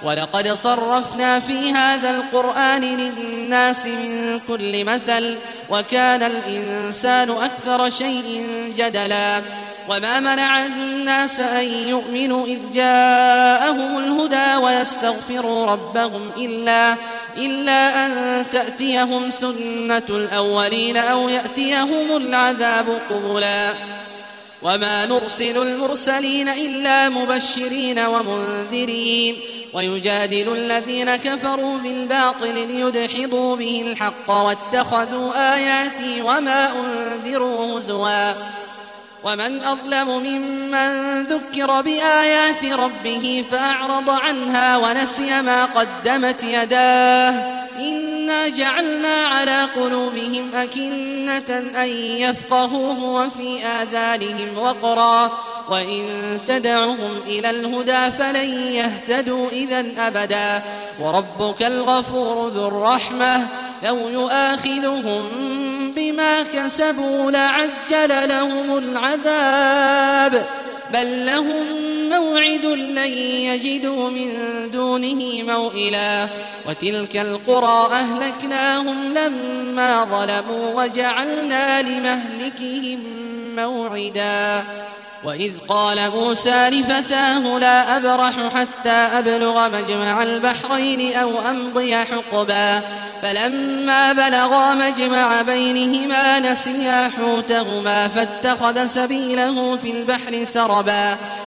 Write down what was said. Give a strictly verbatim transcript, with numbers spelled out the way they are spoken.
ولقد صرفنا في هذا القرآن للناس من كل مثل وكان الإنسان أكثر شيء جدلا وما منع الناس أن يؤمنوا إذ جاءهم الهدى ويستغفروا ربهم إلا, إلا أن تأتيهم سنة الأولين أو يأتيهم العذاب قبلا وما نرسل المرسلين إلا مبشرين ومنذرين ويجادل الذين كفروا بالباطل ليدحضوا به الحق واتخذوا آياتي وما أنذروا هزوا ومن أظلم ممن ذكر بآيات ربه فأعرض عنها ونسي ما قدمت يداه إنا جعلنا على قلوبهم أكنة أن يفقهوه وفي آذانهم وقرا وإن تدعهم إلى الهدى فلن يهتدوا إذن أبدا وربك الغفور ذو الرحمة لو يؤاخذهم بما كسبوا لعجل لهم العذاب بل لهم موعد لن يجدوا من دونه موئلا وتلك القرى أهلكناهم لما ظلموا وجعلنا لمهلكهم موعدا وإذ قال موسى لفتاه لا أبرح حتى أبلغ مجمع البحرين أو أمضي حقبا فلما بلغا مجمع بينهما نسيا حوتهما فاتخذ سبيله في البحر سربا